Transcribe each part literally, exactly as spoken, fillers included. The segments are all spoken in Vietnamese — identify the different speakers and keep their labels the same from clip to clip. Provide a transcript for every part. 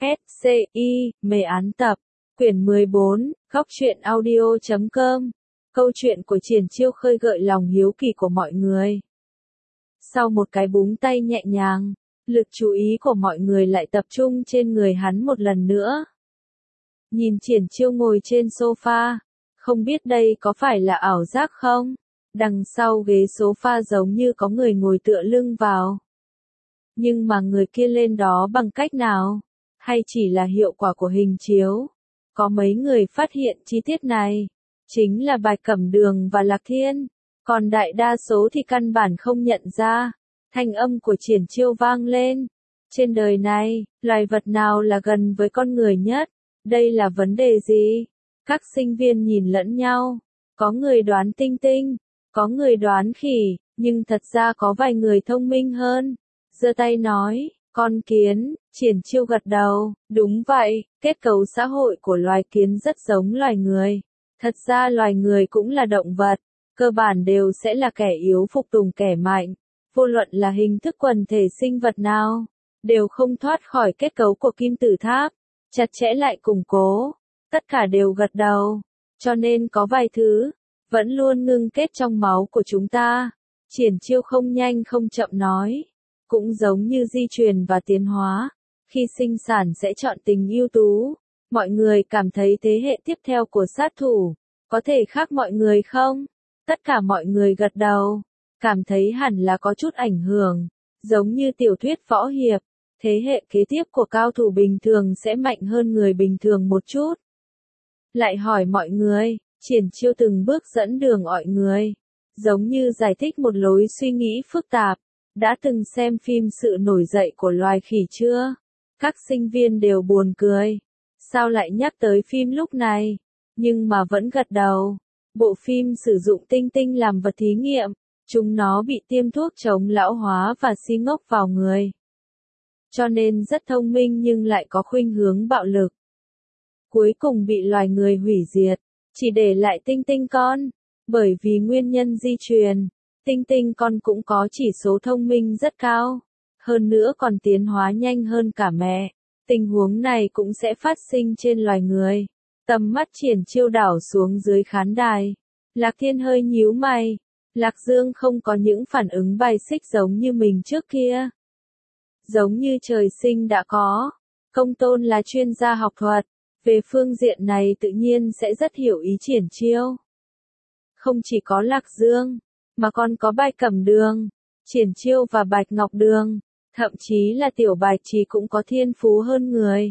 Speaker 1: S C I, mê án tập, quyển mười bốn, góc truyện audio chấm com. Câu chuyện của Triển Chiêu khơi gợi lòng hiếu kỳ của mọi người. Sau một cái búng tay nhẹ nhàng, lực chú ý của mọi người lại tập trung trên người hắn một lần nữa. Nhìn Triển Chiêu ngồi trên sofa, không biết đây có phải là ảo giác không? Đằng sau ghế sofa giống như có người ngồi tựa lưng vào. Nhưng mà người kia lên đó bằng cách nào? Hay chỉ là hiệu quả của hình chiếu? Có mấy người phát hiện chi tiết này? Chính là Bạch Cẩm Đường và Lạc Thiên. Còn đại đa số thì căn bản không nhận ra. Thanh âm của Triển Chiêu vang lên. Trên đời này, loài vật nào là gần với con người nhất? Đây là vấn đề gì? Các sinh viên nhìn lẫn nhau. Có người đoán tinh tinh, có người đoán khỉ, nhưng thật ra có vài người thông minh hơn. Giơ tay nói, con kiến. Triển Chiêu gật đầu, đúng vậy, kết cấu xã hội của loài kiến rất giống loài người. Thật ra loài người cũng là động vật, cơ bản đều sẽ là kẻ yếu phục tùng kẻ mạnh. Vô luận là hình thức quần thể sinh vật nào, đều không thoát khỏi kết cấu của kim tự tháp, chặt chẽ lại củng cố. Tất cả đều gật đầu, cho nên có vài thứ, vẫn luôn ngưng kết trong máu của chúng ta. Triển Chiêu không nhanh không chậm nói, cũng giống như di truyền và tiến hóa, khi sinh sản sẽ chọn tình ưu tú. Mọi người cảm thấy thế hệ tiếp theo của sát thủ, có thể khác mọi người không? Tất cả mọi người gật đầu, cảm thấy hẳn là có chút ảnh hưởng, giống như tiểu thuyết võ hiệp, thế hệ kế tiếp của cao thủ bình thường sẽ mạnh hơn người bình thường một chút. Lại hỏi mọi người, Triển Chiêu từng bước dẫn đường mọi người, giống như giải thích một lối suy nghĩ phức tạp. Đã từng xem phim Sự nổi dậy của loài khỉ chưa? Các sinh viên đều buồn cười. Sao lại nhắc tới phim lúc này? Nhưng mà vẫn gật đầu. Bộ phim sử dụng tinh tinh làm vật thí nghiệm. Chúng nó bị tiêm thuốc chống lão hóa và si ngốc vào người. Cho nên rất thông minh nhưng lại có khuynh hướng bạo lực. Cuối cùng bị loài người hủy diệt. Chỉ để lại tinh tinh con. Bởi vì nguyên nhân di truyền. Tinh tinh con cũng có chỉ số thông minh rất cao. Hơn nữa còn tiến hóa nhanh hơn cả mẹ. Tình huống này cũng sẽ phát sinh trên loài người. Tầm mắt Triển Chiêu đảo xuống dưới khán đài. Lạc Thiên hơi nhíu mày. Lạc Dương không có những phản ứng bài xích giống như mình trước kia. Giống như trời sinh đã có. Công Tôn là chuyên gia học thuật. Về phương diện này tự nhiên sẽ rất hiểu ý Triển Chiêu. Không chỉ có Lạc Dương, mà còn có Bạch Cẩm Đường, Triển Chiêu và Bạch Ngọc Đường, thậm chí là Tiểu Bạch Trì cũng có thiên phú hơn người.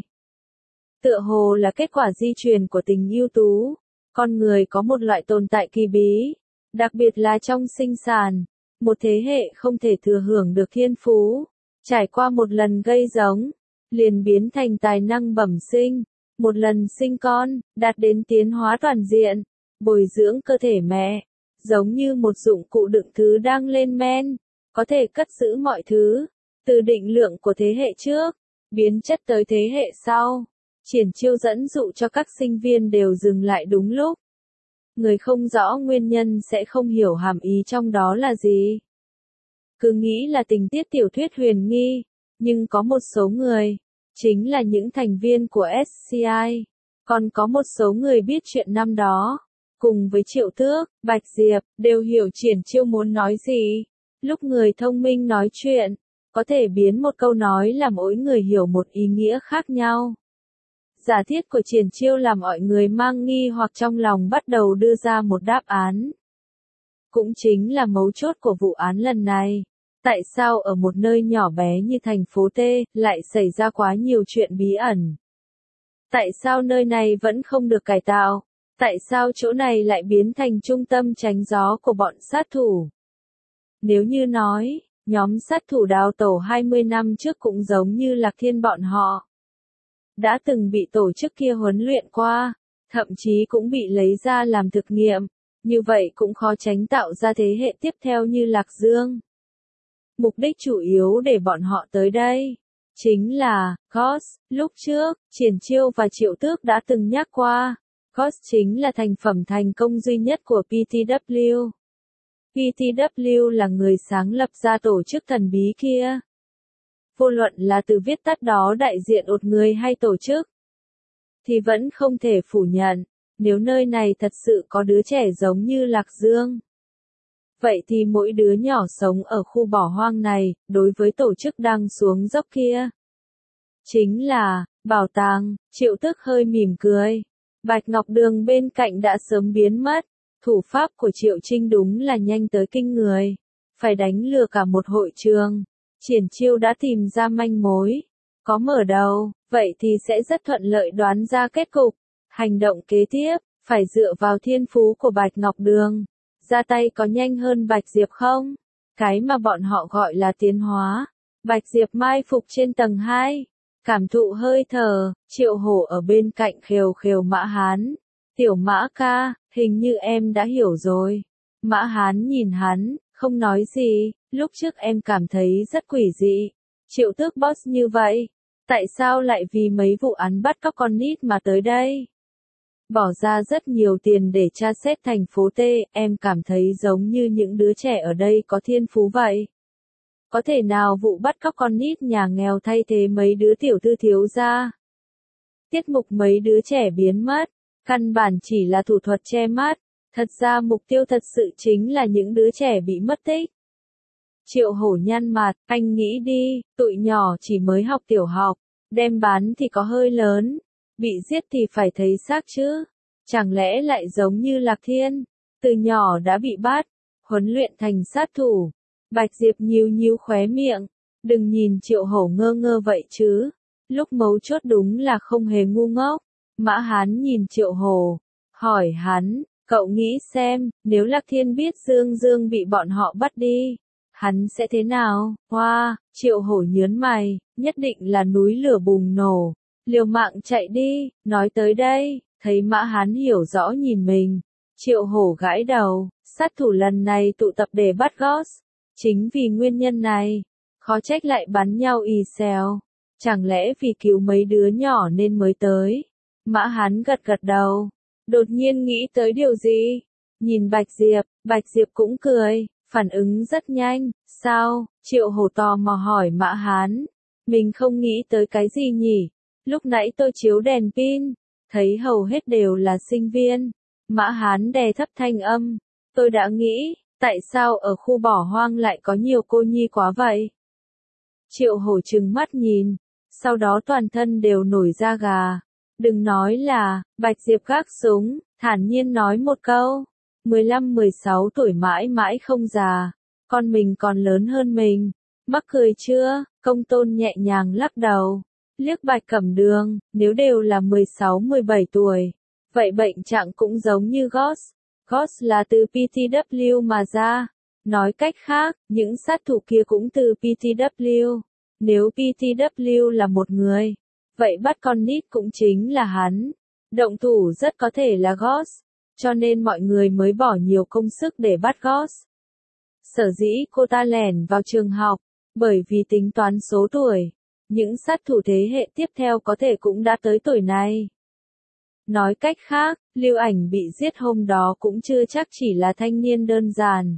Speaker 1: Tựa hồ là kết quả di truyền của tình ưu tú, con người có một loại tồn tại kỳ bí, đặc biệt là trong sinh sản, một thế hệ không thể thừa hưởng được thiên phú, trải qua một lần gây giống, liền biến thành tài năng bẩm sinh, một lần sinh con, đạt đến tiến hóa toàn diện, bồi dưỡng cơ thể mẹ. Giống như một dụng cụ đựng thứ đang lên men, có thể cất giữ mọi thứ, từ định lượng của thế hệ trước, biến chất tới thế hệ sau. Triển Chiêu dẫn dụ cho các sinh viên đều dừng lại đúng lúc. Người không rõ nguyên nhân sẽ không hiểu hàm ý trong đó là gì. Cứ nghĩ là tình tiết tiểu thuyết huyền nghi, nhưng có một số người, chính là những thành viên của ét xê i, còn có một số người biết chuyện năm đó. Cùng với Triệu Tước, Bạch Diệp, đều hiểu Triển Chiêu muốn nói gì. Lúc người thông minh nói chuyện, có thể biến một câu nói làm mỗi người hiểu một ý nghĩa khác nhau. Giả thiết của Triển Chiêu làm mọi người mang nghi hoặc trong lòng bắt đầu đưa ra một đáp án. Cũng chính là mấu chốt của vụ án lần này. Tại sao ở một nơi nhỏ bé như thành phố T, lại xảy ra quá nhiều chuyện bí ẩn? Tại sao nơi này vẫn không được cải tạo? Tại sao chỗ này lại biến thành trung tâm tránh gió của bọn sát thủ? Nếu như nói, nhóm sát thủ đào tẩu hai mươi năm trước cũng giống như Lạc Thiên bọn họ. Đã từng bị tổ chức kia huấn luyện qua, thậm chí cũng bị lấy ra làm thực nghiệm, như vậy cũng khó tránh tạo ra thế hệ tiếp theo như Lạc Dương. Mục đích chủ yếu để bọn họ tới đây, chính là, Ghost, lúc trước, Triển Chiêu và Triệu Tước đã từng nhắc qua. Ghost chính là thành phẩm thành công duy nhất của pê tê vê. pê tê vê là người sáng lập ra tổ chức thần bí kia. vô luận là từ viết tắt đó đại diện một người hay tổ chức, thì vẫn không thể phủ nhận, nếu nơi này thật sự có đứa trẻ giống như Lạc Dương. Vậy thì mỗi đứa nhỏ sống ở khu bỏ hoang này, đối với tổ chức đang xuống dốc kia, chính là bảo tàng. Triệu Tước hơi mỉm cười. Bạch Ngọc Đường bên cạnh đã sớm biến mất. Thủ pháp của Triệu Trinh đúng là nhanh tới kinh người. Phải đánh lừa cả một hội trường. Triển Chiêu đã tìm ra manh mối. Có mở đầu, vậy thì sẽ rất thuận lợi đoán ra kết cục. Hành động kế tiếp, phải dựa vào thiên phú của Bạch Ngọc Đường. Ra tay có nhanh hơn Bạch Diệp không? Cái mà bọn họ gọi là tiến hóa. Bạch Diệp mai phục trên tầng hai. Cảm thụ hơi thở, Triệu Hổ ở bên cạnh khều khều Mã Hán. Tiểu Mã ca, hình như em đã hiểu rồi. Mã Hán nhìn hắn, không nói gì, lúc trước em cảm thấy rất quỷ dị. Triệu Tước boss như vậy, tại sao lại vì mấy vụ án bắt cóc con nít mà tới đây? Bỏ ra rất nhiều tiền để tra xét thành phố T, em cảm thấy giống như những đứa trẻ ở đây có thiên phú vậy. Có thể nào vụ bắt cóc con nít nhà nghèo thay thế mấy đứa tiểu thư thiếu gia? Tiết mục mấy đứa trẻ biến mất, căn bản chỉ là thủ thuật che mắt, thật ra mục tiêu thật sự chính là những đứa trẻ bị mất tích. Triệu Hổ nhăn mặt, anh nghĩ đi, tụi nhỏ chỉ mới học tiểu học, đem bán thì có hơi lớn, bị giết thì phải thấy xác chứ, chẳng lẽ lại giống như Lạc Thiên, từ nhỏ đã bị bắt, huấn luyện thành sát thủ. Bạch Diệp nhíu nhíu khóe miệng, đừng nhìn Triệu Hổ ngơ ngơ vậy chứ, lúc mấu chốt đúng là không hề ngu ngốc. Mã Hán nhìn Triệu Hổ, hỏi hắn, cậu nghĩ xem, nếu Lạc Thiên biết Dương Dương bị bọn họ bắt đi, hắn sẽ thế nào? Hoa, wow, Triệu Hổ nhớn mày, nhất định là núi lửa bùng nổ, liều mạng chạy đi. Nói tới đây, thấy Mã Hán hiểu rõ nhìn mình, Triệu Hổ gãi đầu, sát thủ lần này tụ tập để bắt Ghost. Chính vì nguyên nhân này, khó trách lại bắn nhau ì xèo. Chẳng lẽ vì cứu mấy đứa nhỏ nên mới tới? Mã Hán gật gật đầu, đột nhiên nghĩ tới điều gì? Nhìn Bạch Diệp, Bạch Diệp cũng cười, phản ứng rất nhanh. Sao? Triệu Hổ tò mò hỏi Mã Hán. Mình không nghĩ tới cái gì nhỉ? Lúc nãy tôi chiếu đèn pin, thấy hầu hết đều là sinh viên. Mã Hán đè thấp thanh âm. Tôi đã nghĩ, tại sao ở khu bỏ hoang lại có nhiều cô nhi quá vậy? Triệu Hổ trừng mắt nhìn, sau đó toàn thân đều nổi da gà. Đừng nói là, Bạch Diệp gác súng, thản nhiên nói một câu. mười lăm mười sáu tuổi mãi mãi không già, con mình còn lớn hơn mình. Mắc cười chưa? Công Tôn nhẹ nhàng lắc đầu. Liếc Bạch Cẩm Đường, nếu đều là mười sáu mười bảy tuổi, vậy bệnh trạng cũng giống như Ghost. Ghost là từ pê tê vê mà ra. Nói cách khác, những sát thủ kia cũng từ pê tê vê. Nếu pê tê vê là một người, vậy bắt con nít cũng chính là hắn. Động thủ rất có thể là Ghost, cho nên mọi người mới bỏ nhiều công sức để bắt Ghost. Sở dĩ cô ta lẻn vào trường học, bởi vì tính toán số tuổi, những sát thủ thế hệ tiếp theo có thể cũng đã tới tuổi này. Nói cách khác, Lưu Ảnh bị giết hôm đó cũng chưa chắc chỉ là thanh niên đơn giản.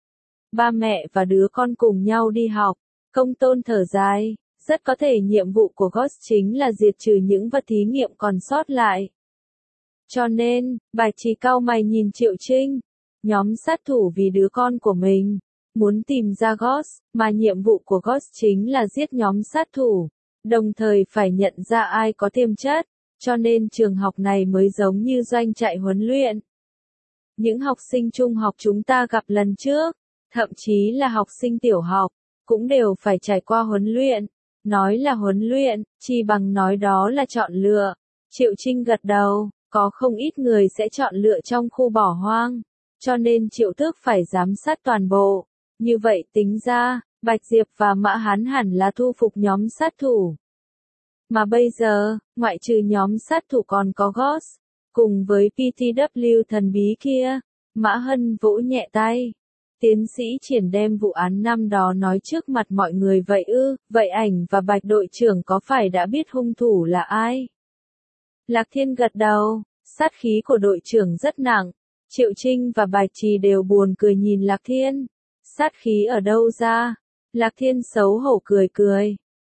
Speaker 1: Ba mẹ và đứa con cùng nhau đi học, Công Tôn thở dài, rất có thể nhiệm vụ của Ghost chính là diệt trừ những vật thí nghiệm còn sót lại. Cho nên, Bạch Trì cau mày nhìn Triệu Trinh, nhóm sát thủ vì đứa con của mình, muốn tìm ra Ghost, mà nhiệm vụ của Ghost chính là giết nhóm sát thủ, đồng thời phải nhận ra ai có tiềm chất, cho nên trường học này mới giống như doanh trại huấn luyện. Những học sinh trung học chúng ta gặp lần trước, thậm chí là học sinh tiểu học, cũng đều phải trải qua huấn luyện. Nói là huấn luyện, chi bằng nói đó là chọn lựa. Triệu Trinh gật đầu, có không ít người sẽ chọn lựa trong khu bỏ hoang, cho nên Triệu Tước phải giám sát toàn bộ. Như vậy tính ra, Bạch Diệp và Mã Hán hẳn là thu phục nhóm sát thủ. Mà bây giờ, ngoại trừ nhóm sát thủ còn có Ghost, cùng với pê tê vê thần bí kia. Mã Hân vỗ nhẹ tay. Tiến sĩ Triển đem vụ án năm đó nói trước mặt mọi người vậy ư? Vậy ảnh và Bạch đội trưởng có phải đã biết hung thủ là ai? Lạc Thiên gật đầu, sát khí của đội trưởng rất nặng. Triệu Trinh và Bạch Trì đều buồn cười nhìn Lạc Thiên. Sát khí ở đâu ra? Lạc Thiên xấu hổ cười cười.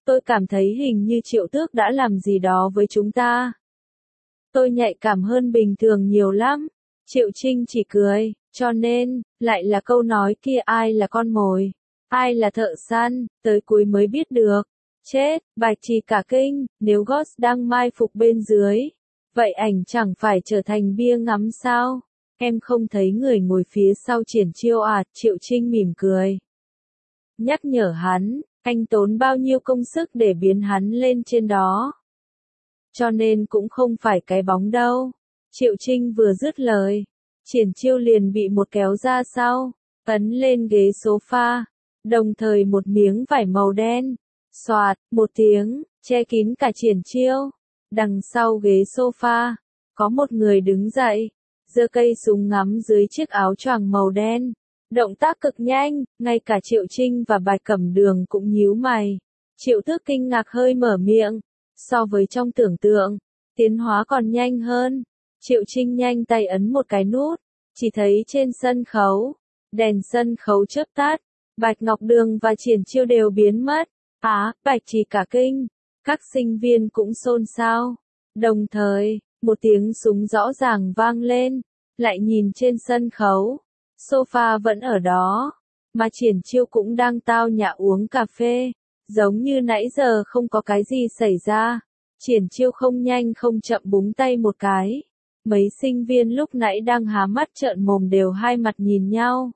Speaker 1: Tôi cảm thấy hình như Triệu Tước đã làm gì đó với chúng ta. Tôi nhạy cảm hơn bình thường nhiều lắm. Triệu Trinh chỉ cười, cho nên, lại là câu nói kia ai là con mồi, ai là thợ săn, tới cuối mới biết được. Chết, Bạch Trì cả kinh, nếu Ghost đang mai phục bên dưới, vậy ảnh chẳng phải trở thành bia ngắm sao? Em không thấy người ngồi phía sau Triển Chiêu à? Triệu Trinh mỉm cười. Nhắc nhở hắn, anh tốn bao nhiêu công sức để biến hắn lên trên đó. Cho nên cũng không phải cái bóng đâu. Triệu Trinh vừa dứt lời, Triển Chiêu liền bị một kéo ra sau, ấn lên ghế sofa, đồng thời một miếng vải màu đen, xoạt, một tiếng, che kín cả Triển Chiêu. Đằng sau ghế sofa, có một người đứng dậy, giơ cây súng ngắm dưới chiếc áo choàng màu đen. Động tác cực nhanh, ngay cả Triệu Trinh và Bạch Cẩm Đường cũng nhíu mày. Triệu Tước kinh ngạc hơi mở miệng. So với trong tưởng tượng, tiến hóa còn nhanh hơn. Triệu Trinh nhanh tay ấn một cái nút, chỉ thấy trên sân khấu, đèn sân khấu chớp tắt, Bạch Ngọc Đường và Triển Chiêu đều biến mất. Á, à, Bạch Trì cả kinh, các sinh viên cũng xôn xao. Đồng thời, một tiếng súng rõ ràng vang lên, lại nhìn trên sân khấu, sofa vẫn ở đó, mà Triển Chiêu cũng đang tao nhã uống cà phê, giống như nãy giờ không có cái gì xảy ra. Triển Chiêu không nhanh không chậm búng tay một cái. Mấy sinh viên lúc nãy đang há mắt trợn mồm đều hai mặt nhìn nhau.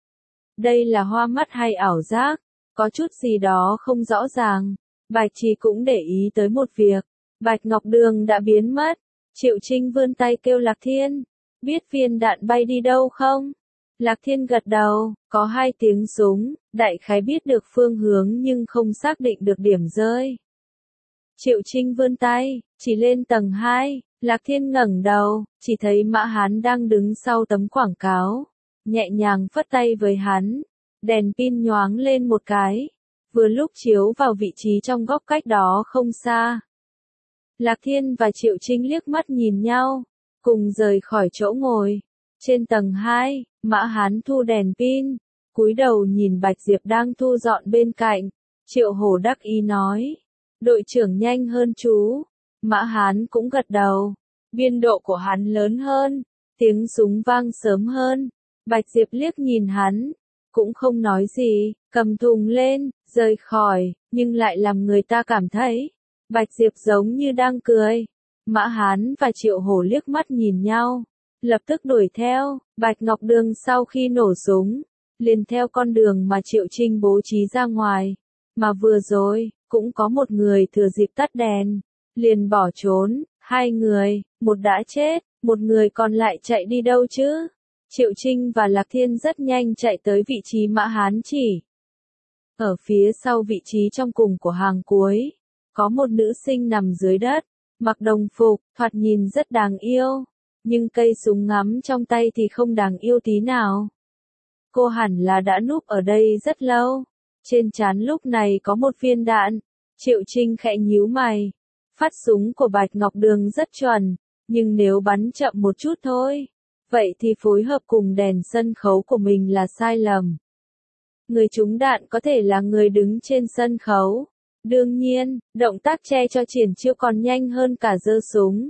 Speaker 1: Đây là hoa mắt hay ảo giác? Có chút gì đó không rõ ràng. Bạch Trì cũng để ý tới một việc. Bạch Ngọc Đường đã biến mất. Triệu Trinh vươn tay kêu Lạc Thiên. Biết viên đạn bay đi đâu không? Lạc Thiên gật đầu, có hai tiếng súng, đại khái biết được phương hướng nhưng không xác định được điểm rơi. Triệu Trinh vươn tay, chỉ lên tầng hai, Lạc Thiên ngẩng đầu, chỉ thấy Mã Hán đang đứng sau tấm quảng cáo, nhẹ nhàng phất tay với hắn, đèn pin nhoáng lên một cái, vừa lúc chiếu vào vị trí trong góc cách đó không xa. Lạc Thiên và Triệu Trinh liếc mắt nhìn nhau, cùng rời khỏi chỗ ngồi. Trên tầng hai, Mã Hán thu đèn pin, cúi đầu nhìn Bạch Diệp đang thu dọn bên cạnh. Triệu Hổ đắc ý nói, đội trưởng nhanh hơn chú. Mã Hán cũng gật đầu, biên độ của hắn lớn hơn, tiếng súng vang sớm hơn. Bạch Diệp liếc nhìn hắn, cũng không nói gì, cầm thùng lên, rời khỏi, nhưng lại làm người ta cảm thấy, Bạch Diệp giống như đang cười. Mã Hán và Triệu Hổ liếc mắt nhìn nhau, lập tức đuổi theo. Bạch Ngọc Đường sau khi nổ súng, liền theo con đường mà Triệu Trinh bố trí ra ngoài. Mà vừa rồi, cũng có một người thừa dịp tắt đèn, liền bỏ trốn. Hai người, một đã chết, một người còn lại chạy đi đâu chứ? Triệu Trinh và Lạc Thiên rất nhanh chạy tới vị trí Mã Hán chỉ. Ở phía sau vị trí trong cùng của hàng cuối, có một nữ sinh nằm dưới đất, mặc đồng phục, thoạt nhìn rất đáng yêu. Nhưng cây súng ngắm trong tay thì không đáng yêu tí nào. Cô hẳn là đã núp ở đây rất lâu. Trên trán lúc này có một viên đạn. Triệu Trinh khẽ nhíu mày. Phát súng của Bạch Ngọc Đường rất chuẩn, nhưng nếu bắn chậm một chút thôi, vậy thì phối hợp cùng đèn sân khấu của mình là sai lầm. Người trúng đạn có thể là người đứng trên sân khấu. Đương nhiên, động tác che cho Triển Chiêu còn nhanh hơn cả giơ súng.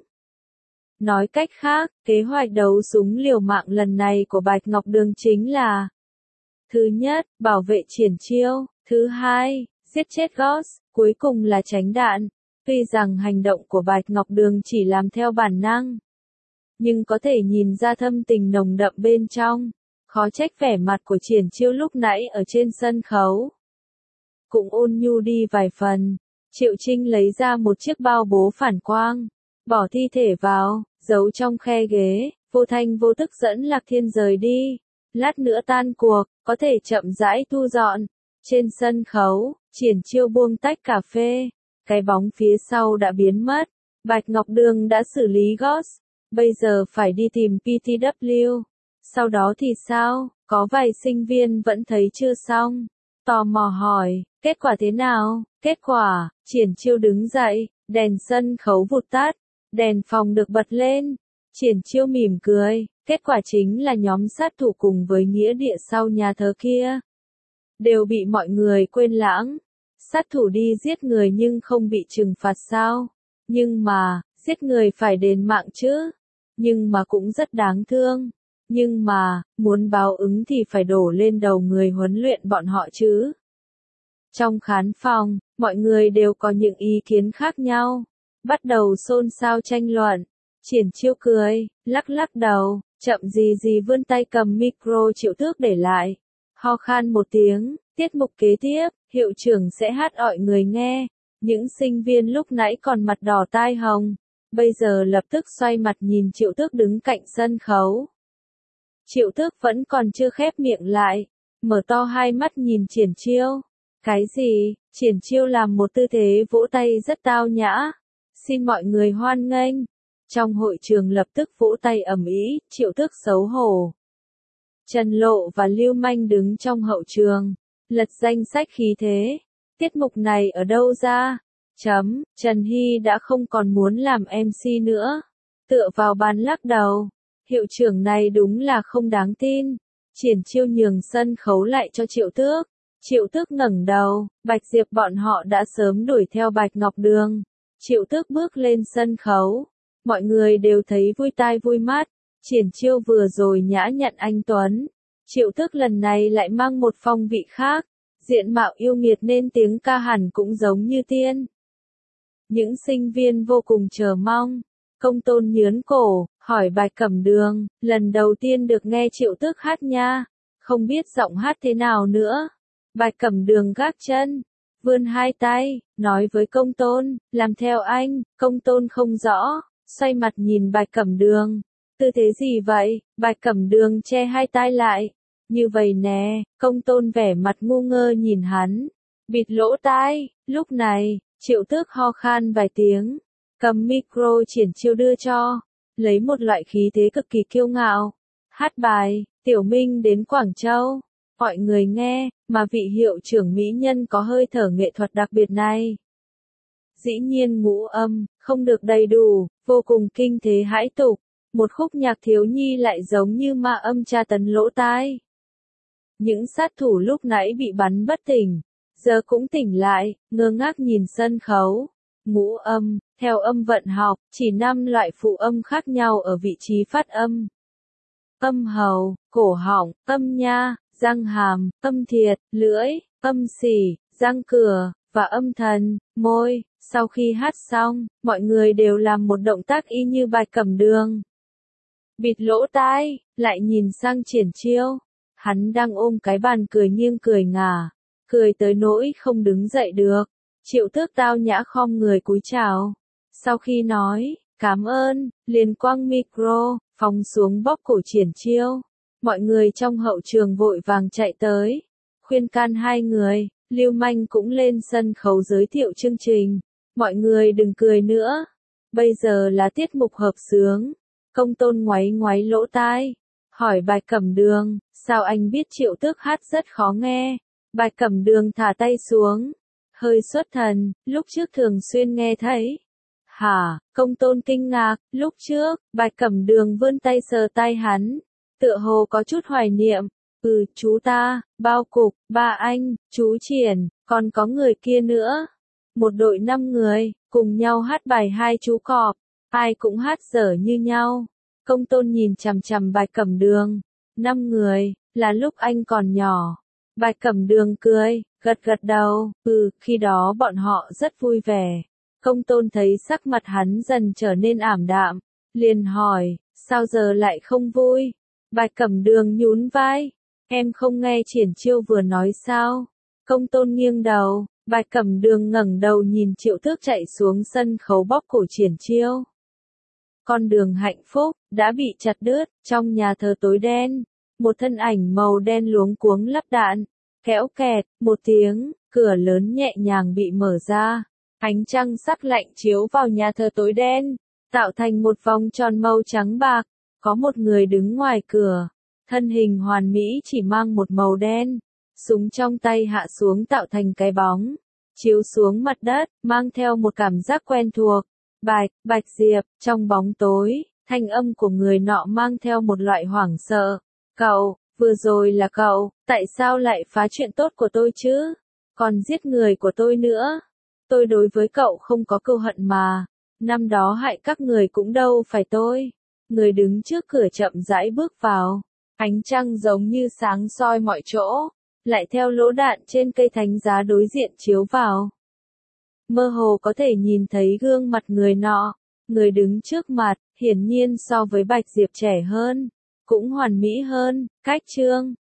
Speaker 1: Nói cách khác, kế hoạch đấu súng liều mạng lần này của Bạch Ngọc Đường chính là: thứ nhất, bảo vệ Triển Chiêu; thứ hai, giết chết Ghost; cuối cùng là tránh đạn. Tuy rằng hành động của Bạch Ngọc Đường chỉ làm theo bản năng, nhưng có thể nhìn ra thâm tình nồng đậm bên trong. Khó trách vẻ mặt của Triển Chiêu lúc nãy ở trên sân khấu cũng ôn nhu đi vài phần. Triệu Trinh lấy ra một chiếc bao bố phản quang, bỏ thi thể vào, giấu trong khe ghế, vô thanh vô tức dẫn Lạc Thiên rời đi. Lát nữa tan cuộc, có thể chậm rãi thu dọn. Trên sân khấu, Triển Chiêu buông tách cà phê, cái bóng phía sau đã biến mất. Bạch Ngọc Đường đã xử lý Ghost, bây giờ phải đi tìm pê tê vê. Sau đó thì sao? Có vài sinh viên vẫn thấy chưa xong, tò mò hỏi, kết quả thế nào? Kết quả, Triển Chiêu đứng dậy, đèn sân khấu vụt tắt, đèn phòng được bật lên. Triển Chiêu mỉm cười, kết quả chính là nhóm sát thủ cùng với nghĩa địa sau nhà thờ kia đều bị mọi người quên lãng. sát thủ đi giết người nhưng không bị trừng phạt sao? Nhưng mà, giết người phải đền mạng chứ? Nhưng mà cũng rất đáng thương. Nhưng mà, muốn báo ứng thì phải đổ lên đầu người huấn luyện bọn họ chứ. Trong khán phòng, mọi người đều có những ý kiến khác nhau. Bắt đầu xôn xao tranh luận. Triển Chiêu cười, lắc lắc đầu, chậm gì gì vươn tay cầm micro Triệu Tước để lại. Ho khan một tiếng, tiết mục kế tiếp, hiệu trưởng sẽ hát ọi người nghe. Những sinh viên lúc nãy còn mặt đỏ tai hồng, bây giờ lập tức xoay mặt nhìn Triệu Tước đứng cạnh sân khấu. Triệu Tước vẫn còn chưa khép miệng lại, mở to hai mắt nhìn Triển Chiêu. Cái gì? Triển Chiêu làm một tư thế vỗ tay rất tao nhã. Xin mọi người hoan nghênh. Trong hội trường lập tức vỗ tay ầm ĩ, Triệu Tước xấu hổ. Trần Lộ và Lưu Manh đứng trong hậu trường, lật danh sách khí thế. Tiết mục này ở đâu ra? Chấm, Trần Hy đã không còn muốn làm em xê nữa. Tựa vào bàn lắc đầu. Hiệu trưởng này đúng là không đáng tin. Triển Chiêu nhường sân khấu lại cho Triệu Tước. Triệu Tước ngẩng đầu, Bạch Diệp bọn họ đã sớm đuổi theo Bạch Ngọc Đường. Triệu Tước bước lên sân khấu. Mọi người đều thấy vui tai vui mắt. Triển Chiêu vừa rồi nhã nhặn anh Tuấn. Triệu Tước lần này lại mang một phong vị khác. Diện mạo yêu nghiệt nên tiếng ca hẳn cũng giống như tiên. Những sinh viên vô cùng chờ mong. Công Tôn nhớn cổ, hỏi Bạch Cẩm Đường, lần đầu tiên được nghe Triệu Tước hát nha. Không biết giọng hát thế nào nữa. Bạch Cẩm Đường gác chân, vươn hai tay, nói với Công Tôn, làm theo anh. Công Tôn không rõ, xoay mặt nhìn Bạch Cẩm Đường. Tư thế gì vậy? Bạch Cẩm Đường che hai tay lại. Như vậy nè. Công Tôn vẻ mặt ngu ngơ nhìn hắn. Bịt lỗ tai. Lúc này, Triệu Tước ho khan vài tiếng. Cầm micro Triển Chiêu đưa cho. Lấy một loại khí thế cực kỳ kiêu ngạo. Hát bài, Tiểu Minh đến Quảng Châu. Mọi người nghe, mà vị hiệu trưởng mỹ nhân có hơi thở nghệ thuật đặc biệt này. Dĩ nhiên ngũ âm, không được đầy đủ, vô cùng kinh thế hãi tục. Một khúc nhạc thiếu nhi lại giống như ma âm tra tấn lỗ tai. Những sát thủ lúc nãy bị bắn bất tỉnh, giờ cũng tỉnh lại, ngơ ngác nhìn sân khấu. Ngũ âm, theo âm vận học, chỉ năm loại phụ âm khác nhau ở vị trí phát âm. Âm hầu, cổ họng, âm nha, răng hàm, âm thiệt, lưỡi, âm xỉ, răng cửa, và âm thần, môi. Sau khi hát xong, mọi người đều làm một động tác y như Bạch Cẩm Đường. Bịt lỗ tai, lại nhìn sang Triển Chiêu. Hắn đang ôm cái bàn cười nghiêng cười ngả, cười tới nỗi không đứng dậy được. Triệu Tước tao nhã khom người cúi chào. Sau khi nói, cảm ơn, liền quăng micro, phóng xuống bóp cổ Triển Chiêu. Mọi người trong hậu trường vội vàng chạy tới, khuyên can hai người. Lưu Manh cũng lên sân khấu giới thiệu chương trình. Mọi người đừng cười nữa. Bây giờ là tiết mục hợp xướng. Công Tôn ngoáy ngoáy lỗ tai. Hỏi Bạch Cẩm Đường, sao anh biết Triệu Tước hát rất khó nghe? Bạch Cẩm Đường thả tay xuống. Hơi xuất thần, lúc trước thường xuyên nghe thấy. Hả? Công Tôn kinh ngạc, lúc trước, Bạch Cẩm Đường vươn tay sờ tay hắn. Tựa hồ có chút hoài niệm. Ừ, chú ta, bao cục, ba anh, chú Triển, còn có người kia nữa. Một đội năm người, cùng nhau hát bài hai chú cọp. Ai cũng hát dở như nhau. Công Tôn nhìn chằm chằm Bạch Cẩm Đường. Năm người, là lúc anh còn nhỏ. Bạch Cẩm Đường cười, gật gật đầu. Ừ, khi đó bọn họ rất vui vẻ. Công Tôn thấy sắc mặt hắn dần trở nên ảm đạm. Liền hỏi, sao giờ lại không vui? Bạch Cẩm Đường nhún vai. Em không nghe Triển Chiêu vừa nói sao? Công Tôn nghiêng đầu. Bạch Cẩm Đường ngẩng đầu nhìn Triệu Tước chạy xuống sân khấu bóp cổ Triển Chiêu. Con đường hạnh phúc đã bị chặt đứt. Trong nhà thờ tối đen, một thân ảnh màu đen luống cuống lắp đạn. Kéo kẹt, một tiếng, cửa lớn nhẹ nhàng bị mở ra. Ánh trăng sắc lạnh chiếu vào nhà thờ tối đen, tạo thành một vòng tròn màu trắng bạc. Có một người đứng ngoài cửa, thân hình hoàn mỹ chỉ mang một màu đen. Súng trong tay hạ xuống tạo thành cái bóng, chiếu xuống mặt đất, mang theo một cảm giác quen thuộc. Bạch, Bạch Diệp, trong bóng tối, thanh âm của người nọ mang theo một loại hoảng sợ. Cậu, vừa rồi là cậu, tại sao lại phá chuyện tốt của tôi chứ? còn giết người của tôi nữa. Tôi đối với cậu không có cừu hận mà, năm đó hại các người cũng đâu phải tôi. Người đứng trước cửa chậm rãi bước vào, ánh trăng giống như sáng soi mọi chỗ, lại theo lỗ đạn trên cây thánh giá đối diện chiếu vào. Mơ hồ có thể nhìn thấy gương mặt người nọ, người đứng trước mặt, hiển nhiên so với Bạch Diệp trẻ hơn, cũng hoàn mỹ hơn, cách trương.